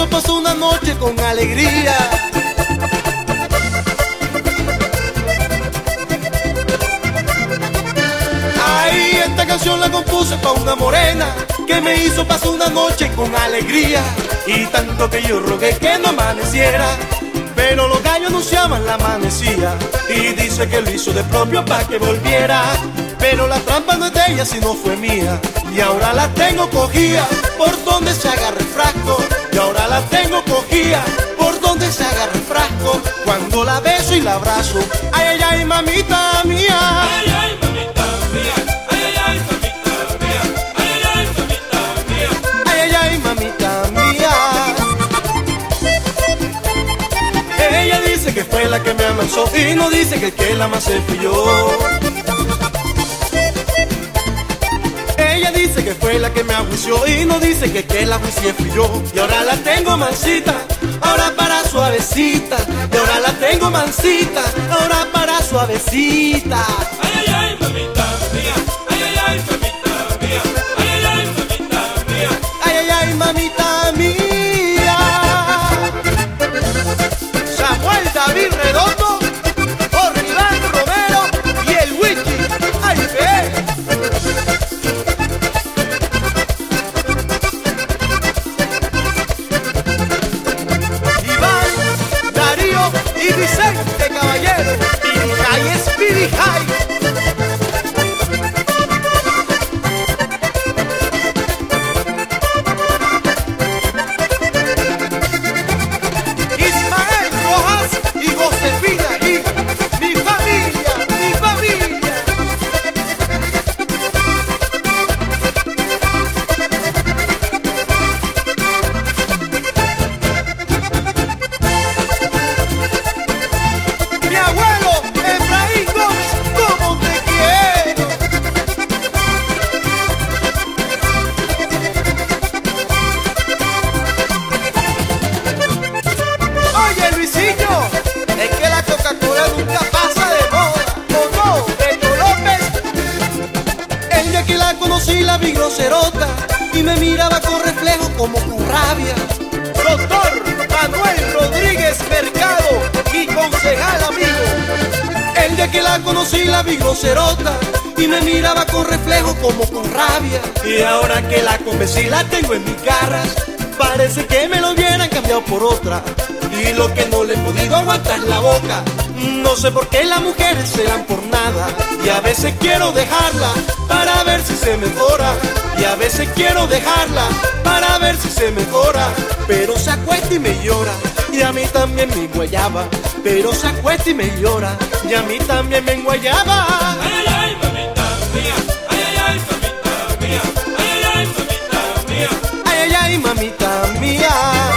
hizo pasó una noche con alegría. Ay, esta canción la compuse pa' una morena que me hizo pasar una noche con alegría. Y tanto que yo rogué que no amaneciera, pero los gallos anunciaban la amanecía. Y dice que lo hizo de propio pa' que volviera, pero la trampa no es de ella sino fue mía. Y ahora la tengo cogida por donde se agarre el frasco. Y ahora la tengo cogida por donde se agarre el frasco. Cuando la beso y la abrazo, ay, ay, ay, mamita mía. Ay, ay, mamita mía. Ay, ay, mamita mía. Ay, ay, mamita mía. Ay, ay, ay, mamita mía. Ella dice que fue la que me amansó y no dice que el que la amasé fui yo. Ella dice que fue la que me ajuició y no dice que la juicié fui yo. Y ahora la tengo mansita, ahora para suavecita. Y ahora la tengo mansita, ahora para suavecita. Ay, ay, ay, mamita mía. Ay, ay, ay, mamita mía. Ay, ay, ay, mamita mía. Ay, ay, ay, mamita mía. Samuel David Redondo, Orlando Romero y el Wiki. ¡Ay, ve! Y Vicente Caballero y High Speedy High. Ismael Rojas y Josefina y mi familia, mi familia. Mi abuelo Efraín Gómez, ¿cómo te quiero? Oye, Luisillo, es que la Coca-Cola nunca pasa de moda. ¿O no, Beto López? El día que la conocí la vi groserota y me miraba con reflejo como con rabia. Doctor Manuel Rodríguez Mercado y concejal amigo. El día que la conocí la vi groserota y me miraba con reflejo como con rabia. Y ahora que la convencí la tengo en mi cara, parece que me lo hubieran cambiado por otra. Y lo que no le he podido aguantar la boca. No sé por qué las mujeres se dan por nada. Y a veces quiero dejarla para ver si se mejora. Y a veces quiero dejarla para ver si se mejora. Pero se acuesta y me llora, y a mí también me enguayaba. Pero se acuesta y me llora, y a mí también me enguayaba. Ay, ay, ay, mamita mía. Ay, ay, ay, mamita mía. Ay, ay, ay, mamita mía. Ay, ay, ay, mamita mía.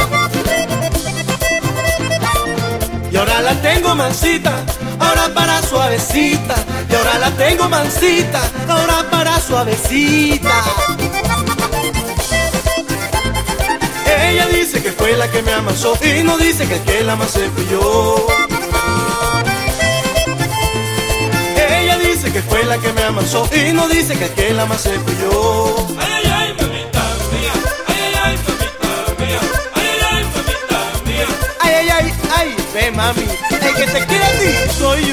Y ahora la tengo mansita, ahora para suavecita. Y ahora la tengo mansita, ahora para suavecita. Ella dice que fue la que me amasó y no dice que el que la amasé fui yo. Ella dice que fue la que me amasó y no dice que el que la amasé fui yo. Ay, ay, ay, mamita mía. Ay, ay, ay, mamita mía. Ay, ay, ay, mamita mía. Ay, ay, ay, ay, ve mami, el que te quiere a ti soy yo.